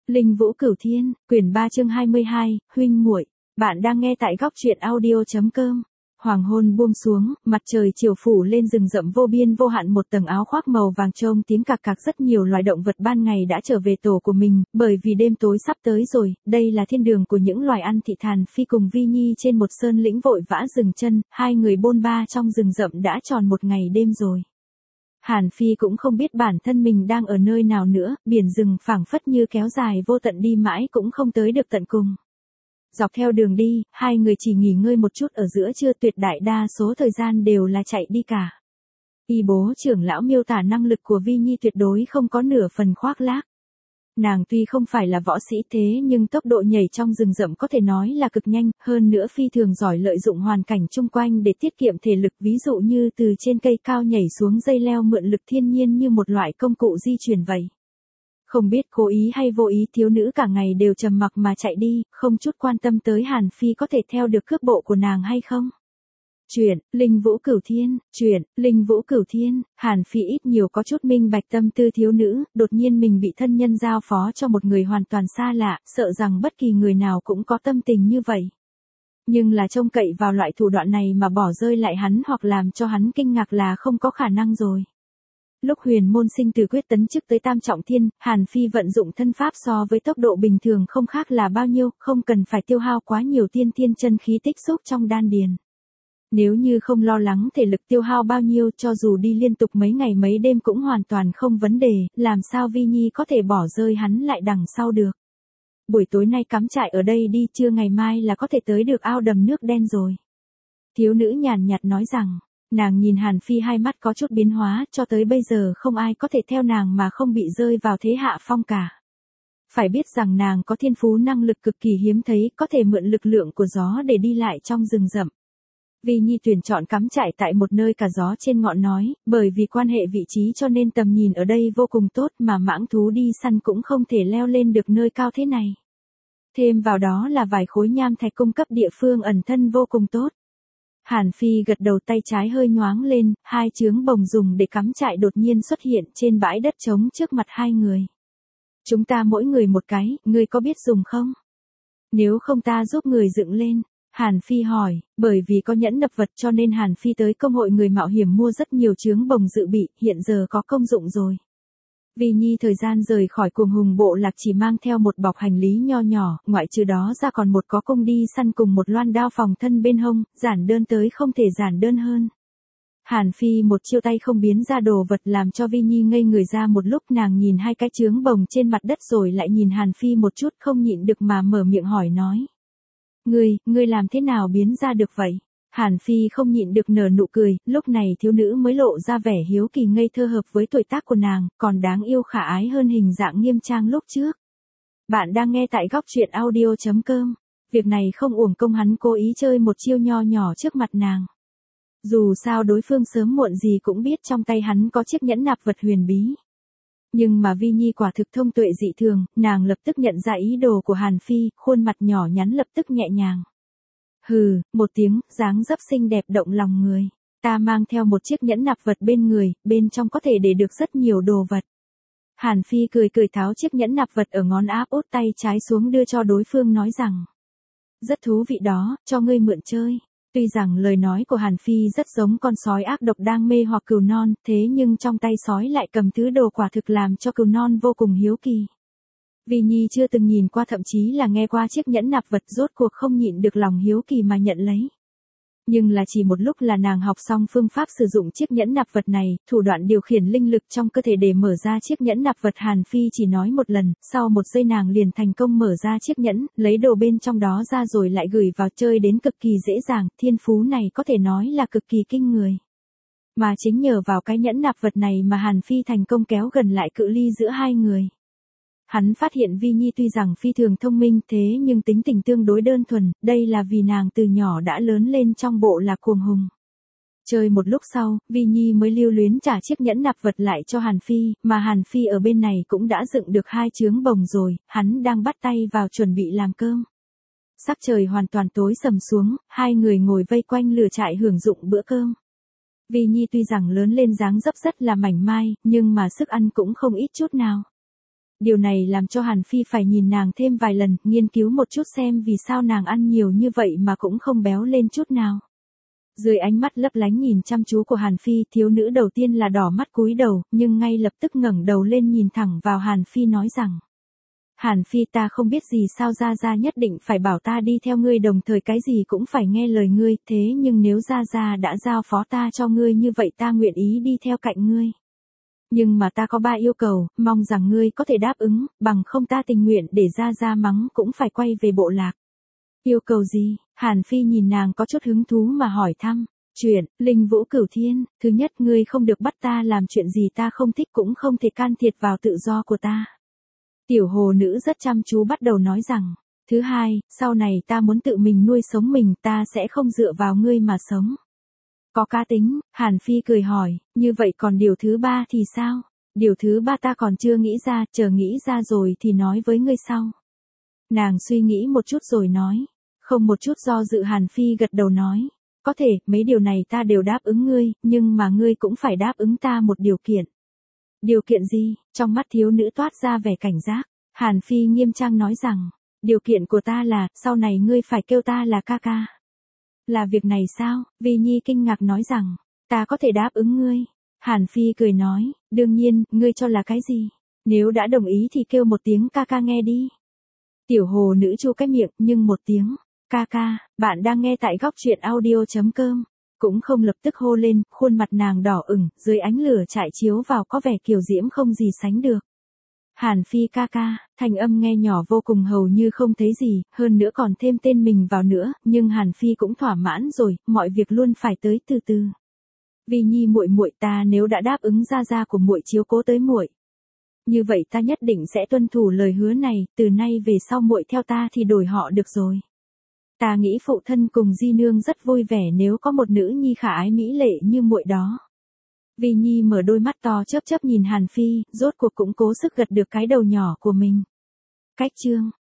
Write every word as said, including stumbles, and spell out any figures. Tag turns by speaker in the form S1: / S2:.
S1: Linh Vũ Cửu Thiên, quyển ba chương hai mươi hai, huynh muội. Bạn đang nghe tại góc truyện audio chấm com. Hoàng hôn buông xuống, mặt trời chiều phủ lên rừng rậm vô biên vô hạn, một tầng áo khoác màu vàng trông tiếng cạc cạc. Rất nhiều loài động vật ban ngày đã trở về tổ của mình, bởi vì đêm tối sắp tới rồi. Đây là thiên đường của những loài ăn thị. Hàn Phi cùng Vi Nhi trên một sơn lĩnh vội vã dừng chân, hai người bôn ba trong rừng rậm đã tròn một ngày đêm rồi. Hàn Phi cũng không biết bản thân mình đang ở nơi nào nữa, biển rừng phảng phất như kéo dài vô tận, đi mãi cũng không tới được tận cùng. Dọc theo đường đi, hai người chỉ nghỉ ngơi một chút ở giữa trưa, tuyệt đại đa số thời gian đều là chạy đi cả. Y bố trưởng lão miêu tả năng lực của Vi Nhi tuyệt đối không có nửa phần khoác lác. Nàng tuy không phải là võ sĩ thế nhưng tốc độ nhảy trong rừng rậm có thể nói là cực nhanh, hơn nữa phi thường giỏi lợi dụng hoàn cảnh chung quanh để tiết kiệm thể lực, ví dụ như từ trên cây cao nhảy xuống dây leo mượn lực thiên nhiên như một loại công cụ di chuyển vậy. Không biết cố ý hay vô ý, thiếu nữ cả ngày đều trầm mặc mà chạy đi, không chút quan tâm tới Hàn Phi có thể theo được cước bộ của nàng hay không. Chuyện, Linh Vũ Cửu Thiên, chuyện, Linh Vũ Cửu Thiên, Hàn Phi ít nhiều có chút minh bạch tâm tư thiếu nữ, đột nhiên mình bị thân nhân giao phó cho một người hoàn toàn xa lạ, sợ rằng bất kỳ người nào cũng có tâm tình như vậy. Nhưng là trông cậy vào loại thủ đoạn này mà bỏ rơi lại hắn hoặc làm cho hắn kinh ngạc là không có khả năng rồi. Lúc huyền môn sinh từ quyết tấn chức tới tam trọng thiên, Hàn Phi vận dụng thân pháp so với tốc độ bình thường không khác là bao nhiêu, không cần phải tiêu hao quá nhiều tiên thiên chân khí tích xúc trong đan điền. Nếu như không lo lắng thể lực tiêu hao bao nhiêu, cho dù đi liên tục mấy ngày mấy đêm cũng hoàn toàn không vấn đề, làm sao Vi Nhi có thể bỏ rơi hắn lại đằng sau được. Buổi tối nay cắm trại ở đây đi, trưa ngày mai là có thể tới được ao đầm nước đen rồi. Thiếu nữ nhàn nhạt nói rằng, nàng nhìn Hàn Phi hai mắt có chút biến hóa, cho tới bây giờ không ai có thể theo nàng mà không bị rơi vào thế hạ phong cả. Phải biết rằng nàng có thiên phú năng lực cực kỳ hiếm thấy, có thể mượn lực lượng của gió để đi lại trong rừng rậm. Vi Nhi tuyển chọn cắm trại tại một nơi cả gió trên ngọn nói, bởi vì quan hệ vị trí cho nên tầm nhìn ở đây vô cùng tốt, mà mãng thú đi săn cũng không thể leo lên được nơi cao thế này. Thêm vào đó là vài khối nham thạch cung cấp địa phương ẩn thân vô cùng tốt. Hàn Phi gật đầu, tay trái hơi nhoáng lên, hai chướng bồng dùng để cắm trại đột nhiên xuất hiện trên bãi đất trống trước mặt hai người. Chúng ta mỗi người một cái, ngươi có biết dùng không? Nếu không ta giúp người dựng lên. Hàn Phi hỏi, bởi vì có nhẫn nập vật cho nên Hàn Phi tới công hội người mạo hiểm mua rất nhiều chướng bồng dự bị, hiện giờ có công dụng rồi. Vi Nhi thời gian rời khỏi cuồng hùng bộ lạc chỉ mang theo một bọc hành lý nho nhỏ, ngoại trừ đó ra còn một có cung đi săn cùng một loan đao phòng thân bên hông, giản đơn tới không thể giản đơn hơn. Hàn Phi một chiêu tay không biến ra đồ vật làm cho Vi Nhi ngây người ra một lúc, nàng nhìn hai cái chướng bồng trên mặt đất rồi lại nhìn Hàn Phi một chút, không nhịn được mà mở miệng hỏi nói. Ngươi, ngươi làm thế nào biến ra được vậy? Hàn Phi không nhịn được nở nụ cười, lúc này thiếu nữ mới lộ ra vẻ hiếu kỳ ngây thơ hợp với tuổi tác của nàng, còn đáng yêu khả ái hơn hình dạng nghiêm trang lúc trước. Bạn đang nghe tại góc truyện audio chấm com. Việc này không uổng công hắn cố ý chơi một chiêu nho nhỏ trước mặt nàng. Dù sao đối phương sớm muộn gì cũng biết trong tay hắn có chiếc nhẫn nạp vật huyền bí. Nhưng mà Vi Nhi quả thực thông tuệ dị thường, nàng lập tức nhận ra ý đồ của Hàn Phi, khuôn mặt nhỏ nhắn lập tức nhẹ nhàng. Hừ, một tiếng, dáng dấp xinh đẹp động lòng người. Ta mang theo một chiếc nhẫn nạp vật bên người, bên trong có thể để được rất nhiều đồ vật. Hàn Phi cười cười tháo chiếc nhẫn nạp vật ở ngón áp út tay trái xuống đưa cho đối phương nói rằng. Rất thú vị đó, cho ngươi mượn chơi. Tuy rằng lời nói của Hàn Phi rất giống con sói ác độc đang mê hoặc cừu non, thế nhưng trong tay sói lại cầm thứ đồ quả thực làm cho cừu non vô cùng hiếu kỳ. Vi Nhi chưa từng nhìn qua, thậm chí là nghe qua chiếc nhẫn nạp vật, rốt cuộc không nhịn được lòng hiếu kỳ mà nhận lấy. Nhưng là chỉ một lúc là nàng học xong phương pháp sử dụng chiếc nhẫn nạp vật này, thủ đoạn điều khiển linh lực trong cơ thể để mở ra chiếc nhẫn nạp vật. Hàn Phi chỉ nói một lần, sau một giây nàng liền thành công mở ra chiếc nhẫn, lấy đồ bên trong đó ra rồi lại gửi vào, chơi đến cực kỳ dễ dàng, thiên phú này có thể nói là cực kỳ kinh người. Mà chính nhờ vào cái nhẫn nạp vật này mà Hàn Phi thành công kéo gần lại cự ly giữa hai người. Hắn phát hiện Vi Nhi tuy rằng phi thường thông minh thế nhưng tính tình tương đối đơn thuần, đây là vì nàng từ nhỏ đã lớn lên trong bộ lạc cuồng hùng. Chơi một lúc sau, Vi Nhi mới lưu luyến trả chiếc nhẫn nạp vật lại cho Hàn Phi, mà Hàn Phi ở bên này cũng đã dựng được hai chướng bồng rồi, hắn đang bắt tay vào chuẩn bị làm cơm. Sắc trời hoàn toàn tối sầm xuống, hai người ngồi vây quanh lửa trại hưởng dụng bữa cơm. Vi Nhi tuy rằng lớn lên dáng dấp rất là mảnh mai, nhưng mà sức ăn cũng không ít chút nào. Điều này làm cho Hàn Phi phải nhìn nàng thêm vài lần, nghiên cứu một chút xem vì sao nàng ăn nhiều như vậy mà cũng không béo lên chút nào. Dưới ánh mắt lấp lánh nhìn chăm chú của Hàn Phi, thiếu nữ đầu tiên là đỏ mắt cúi đầu, nhưng ngay lập tức ngẩng đầu lên nhìn thẳng vào Hàn Phi nói rằng. Hàn Phi, ta không biết gì sao Gia Gia nhất định phải bảo ta đi theo ngươi, đồng thời cái gì cũng phải nghe lời ngươi, thế nhưng nếu Gia Gia đã giao phó ta cho ngươi như vậy ta nguyện ý đi theo cạnh ngươi. Nhưng mà ta có ba yêu cầu, mong rằng ngươi có thể đáp ứng, bằng không ta tình nguyện để Gia Gia mắng cũng phải quay về bộ lạc. Yêu cầu gì? Hàn Phi nhìn nàng có chút hứng thú mà hỏi thăm. Chuyện, Linh Vũ Cửu Thiên, thứ nhất ngươi không được bắt ta làm chuyện gì ta không thích, cũng không thể can thiệp vào tự do của ta. Tiểu hồ nữ rất chăm chú bắt đầu nói rằng. Thứ hai, sau này ta muốn tự mình nuôi sống mình, ta sẽ không dựa vào ngươi mà sống. Có cá tính, Hàn Phi cười hỏi, như vậy còn điều thứ ba thì sao? Điều thứ ba ta còn chưa nghĩ ra, chờ nghĩ ra rồi thì nói với ngươi sau. Nàng suy nghĩ một chút rồi nói. Không một chút do dự, Hàn Phi gật đầu nói. Có thể, mấy điều này ta đều đáp ứng ngươi, nhưng mà ngươi cũng phải đáp ứng ta một điều kiện. Điều kiện gì? Trong mắt thiếu nữ toát ra vẻ cảnh giác. Hàn Phi nghiêm trang nói rằng, điều kiện của ta là, sau này ngươi phải kêu ta là ca ca. Là việc này sao? Vi Nhi kinh ngạc nói rằng, ta có thể đáp ứng ngươi. Hàn Phi cười nói, đương nhiên, ngươi cho là cái gì? Nếu đã đồng ý thì kêu một tiếng ca ca nghe đi. Tiểu hồ nữ chu cái miệng, nhưng một tiếng, ca ca, bạn đang nghe tại góc truyện audio chấm com. Cũng không lập tức hô lên, khuôn mặt nàng đỏ ửng, dưới ánh lửa trại chiếu vào có vẻ kiều diễm không gì sánh được. Hàn Phi ca ca, thanh âm nghe nhỏ vô cùng hầu như không thấy gì, hơn nữa còn thêm tên mình vào nữa, nhưng Hàn Phi cũng thỏa mãn rồi, mọi việc luôn phải tới từ từ. Vi Nhi muội muội, ta nếu đã đáp ứng Gia Gia của muội chiếu cố tới muội, như vậy ta nhất định sẽ tuân thủ lời hứa này, từ nay về sau muội theo ta thì đổi họ được rồi. Ta nghĩ phụ thân cùng di nương rất vui vẻ nếu có một nữ nhi khả ái mỹ lệ như muội đó. Vi Nhi mở đôi mắt to chớp chớp nhìn Hàn Phi, rốt cuộc cũng cố sức gật được cái đầu nhỏ của mình. Cách chương